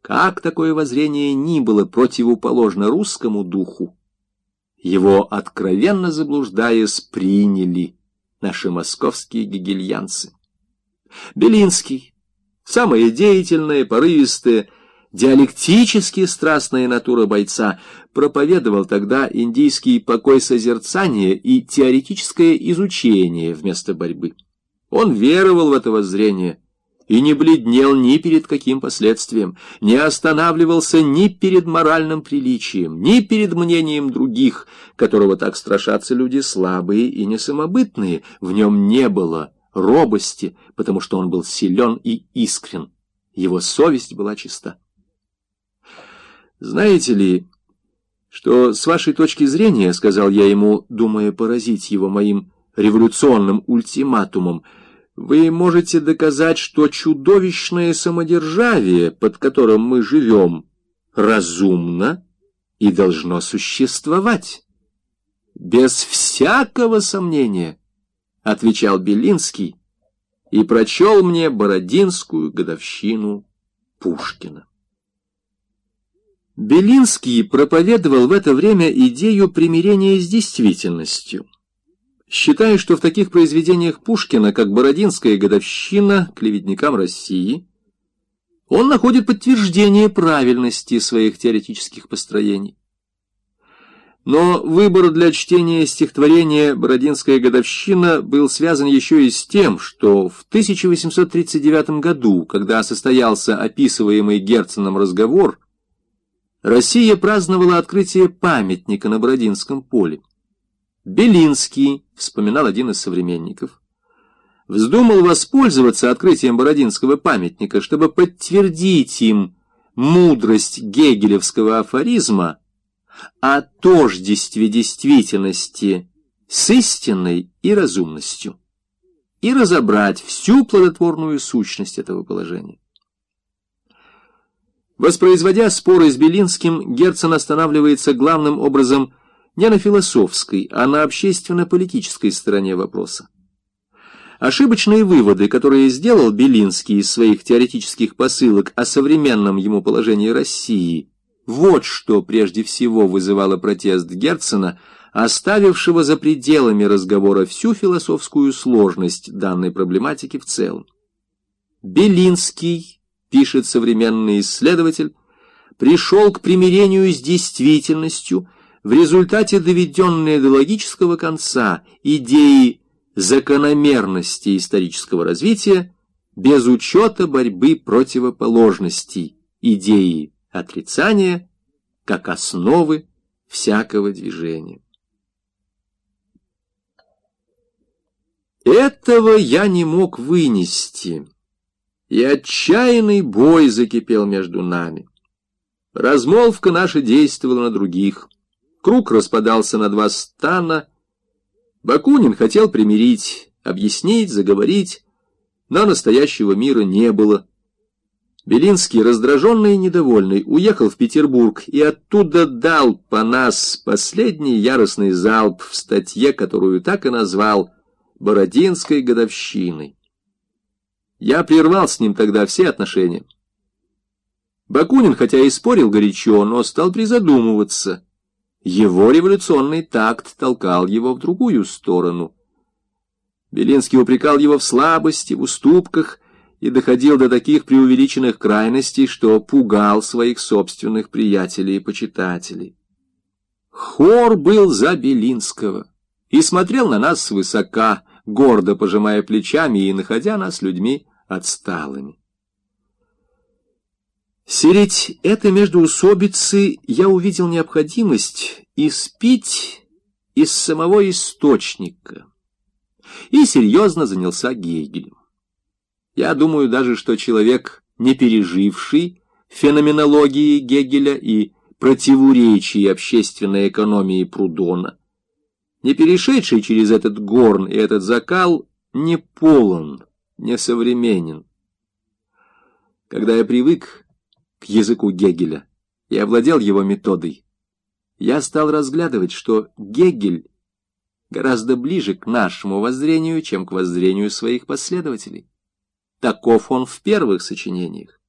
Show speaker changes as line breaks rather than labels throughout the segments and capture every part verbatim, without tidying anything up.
как такое воззрение ни было противоположно русскому духу, его, откровенно заблуждаясь, приняли наши московские гегельянцы. Белинский, самая деятельная, порывистая, диалектически страстная натура бойца, проповедовал тогда индийский покой созерцания и теоретическое изучение вместо борьбы. Он веровал в это воззрение и не бледнел ни перед каким последствием, не останавливался ни перед моральным приличием, ни перед мнением других, которого так страшатся люди слабые и несамобытные. В нем не было робости, потому что он был силен и искрен. Его совесть была чиста. «Знаете ли, что с вашей точки зрения, — сказал я ему, думая поразить его моим революционным ультиматумом, — вы можете доказать, что чудовищное самодержавие, под которым мы живем, разумно и должно существовать?» «Без всякого сомнения», — отвечал Белинский и прочел мне Бородинскую годовщину Пушкина. Белинский проповедовал в это время идею примирения с действительностью, считая, что в таких произведениях Пушкина, как «Бородинская годовщина», «Клеветникам России», он находит подтверждение правильности своих теоретических построений. Но выбор для чтения стихотворения «Бородинская годовщина» был связан еще и с тем, что в тысяча восемьсот тридцать девятом году, когда состоялся описываемый Герценом разговор, Россия праздновала открытие памятника на Бородинском поле. Белинский, вспоминал один из современников, вздумал воспользоваться открытием Бородинского памятника, чтобы подтвердить им мудрость гегелевского афоризма о тождестве действительности с истинной и разумностью и разобрать всю плодотворную сущность этого положения. Воспроизводя споры с Белинским, Герцен останавливается главным образом не на философской, а на общественно-политической стороне вопроса. Ошибочные выводы, которые сделал Белинский из своих теоретических посылок о современном ему положении России, вот что прежде всего вызывало протест Герцена, оставившего за пределами разговора всю философскую сложность данной проблематики в целом. Белинский, пишет современный исследователь, пришел к примирению с действительностью в результате доведенной до логического конца идеи закономерности исторического развития без учета борьбы противоположностей, идеи отрицания как основы всякого движения. Этого я не мог вынести, и отчаянный бой закипел между нами. Размолвка наша действовала на других. Круг распадался на два стана. Бакунин хотел примирить, объяснить, заговорить, но настоящего мира не было. Белинский, раздраженный и недовольный, уехал в Петербург и оттуда дал по нас последний яростный залп в статье, которую так и назвал «Бородинской годовщиной». Я прервал с ним тогда все отношения. Бакунин, хотя и спорил горячо, но стал призадумываться. Его революционный такт толкал его в другую сторону. Белинский упрекал его в слабости, в уступках и доходил до таких преувеличенных крайностей, что пугал своих собственных приятелей и почитателей. Хор был за Белинского и смотрел на нас свысока, гордо пожимая плечами и находя нас людьми отсталыми. Средь этой междоусобицы я увидел необходимость испить из самого источника и серьезно занялся Гегелем. Я думаю даже, что человек, не переживший феноменологии Гегеля и противоречий общественной экономии Прудона, не перешедший через этот горн и этот закал, не полон, не современен. Когда я привык к языку Гегеля и овладел его методой, я стал разглядывать, что Гегель гораздо ближе к нашему воззрению, чем к воззрению своих последователей. Таков он в первых сочинениях.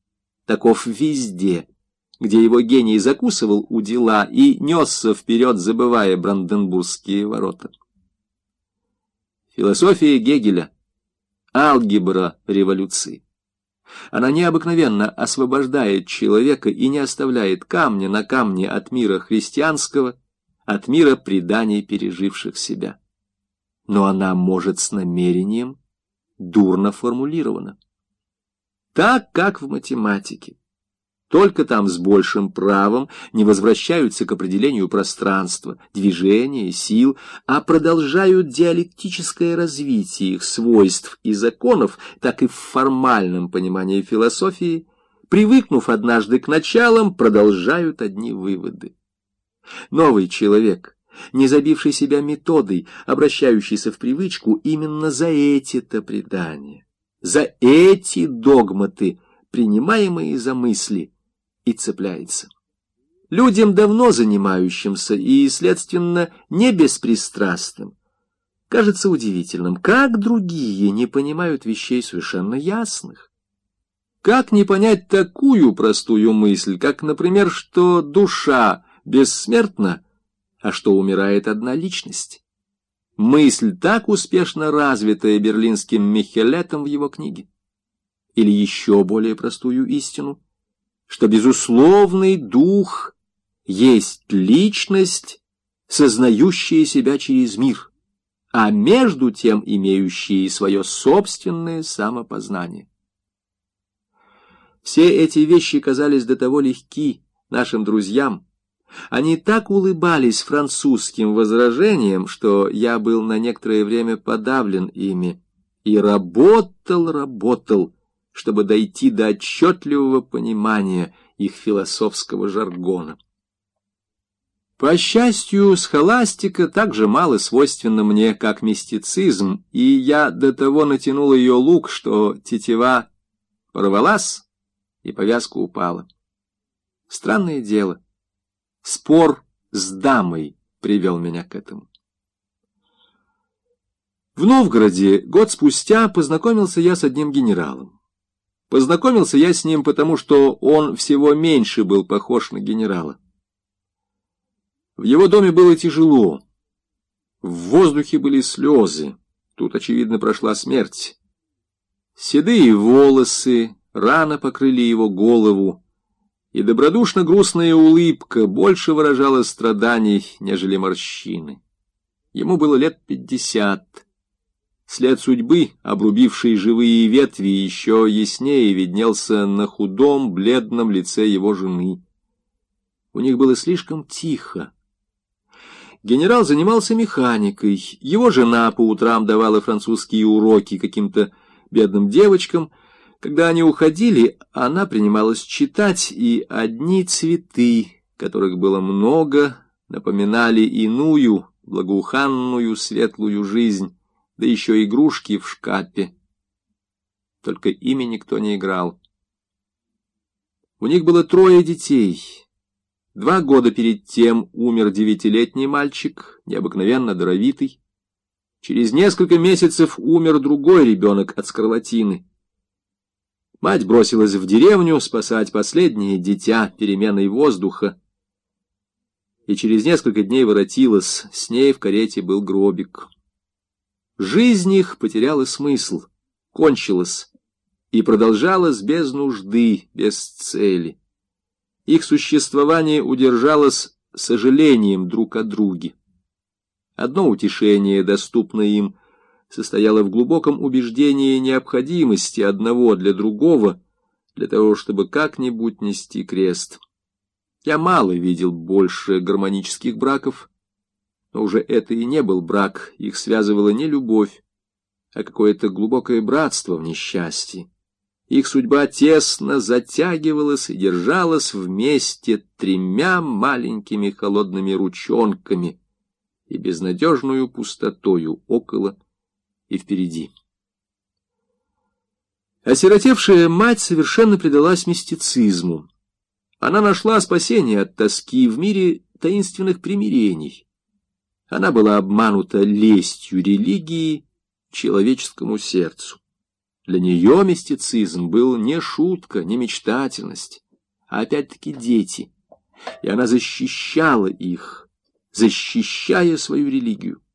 таков везде, где его гений закусывал у дела и несся вперед, забывая Бранденбургские ворота. Философия Гегеля — алгебра революции. Она необыкновенно освобождает человека и не оставляет камня на камне от мира христианского, от мира преданий, переживших себя. Но она может с намерением дурно формулирована. Так, как в математике. Только там с большим правом не возвращаются к определению пространства, движения, сил, а продолжают диалектическое развитие их свойств и законов, так и в формальном понимании философии, привыкнув однажды к началам, продолжают одни выводы. Новый человек, не забивший себя методой, обращающийся в привычку именно за эти-то предания, за эти догматы, принимаемые за мысли, и цепляется. Людям, давно занимающимся и, следственно, не беспристрастным, кажется удивительным, как другие не понимают вещей совершенно ясных. Как не понять такую простую мысль, как, например, что душа бессмертна, а что умирает одна личность? Мысль, так успешно развитая берлинским Михелетом в его книге. Или еще более простую истину, что безусловный дух есть личность, сознающая себя через мир, а между тем имеющая свое собственное самопознание. Все эти вещи казались до того легки нашим друзьям, они так улыбались французским возражениям, что я был на некоторое время подавлен ими и работал, работал, чтобы дойти до отчетливого понимания их философского жаргона. По счастью, схоластика так же мало свойственна мне, как мистицизм, и я до того натянул ее лук, что тетива порвалась и повязка упала. Странное дело, спор с дамой привел меня к этому. В Новгороде год спустя познакомился я с одним генералом. Познакомился я с ним, потому что он всего меньше был похож на генерала. В его доме было тяжело. В воздухе были слезы. Тут, очевидно, прошла смерть. Седые волосы рано покрыли его голову, и добродушно-грустная улыбка больше выражала страданий, нежели морщины. Ему было лет пятьдесят. След судьбы, обрубивший живые ветви, еще яснее виднелся на худом, бледном лице его жены. У них было слишком тихо. Генерал занимался механикой, его жена по утрам давала французские уроки каким-то бедным девочкам. Когда они уходили, она принималась читать, и одни цветы, которых было много, напоминали иную, благоуханную, светлую жизнь, да еще игрушки в шкафе. Только ими никто не играл. У них было трое детей. Два года перед тем умер девятилетний мальчик, необыкновенно даровитый. Через несколько месяцев умер другой ребенок от скарлатины. Мать бросилась в деревню спасать последнее дитя переменой воздуха, и через несколько дней воротилась, с ней в карете был гробик. Жизнь их потеряла смысл, кончилась и продолжалась без нужды, без цели. Их существование удержалось сожалением друг о друге. Одно утешение, доступное им, состояло в глубоком убеждении необходимости одного для другого, для того, чтобы как-нибудь нести крест. Я мало видел больше гармонических браков, но уже это и не был брак, их связывала не любовь, а какое-то глубокое братство в несчастье. Их судьба тесно затягивалась и держалась вместе тремя маленькими холодными ручонками и безнадежную пустотою около и впереди. Осиротевшая мать совершенно предалась мистицизму. Она нашла спасение от тоски в мире таинственных примирений. Она была обманута лестью религии человеческому сердцу. Для нее мистицизм был не шутка, не мечтательность, а опять-таки дети. И она защищала их, защищая свою религию.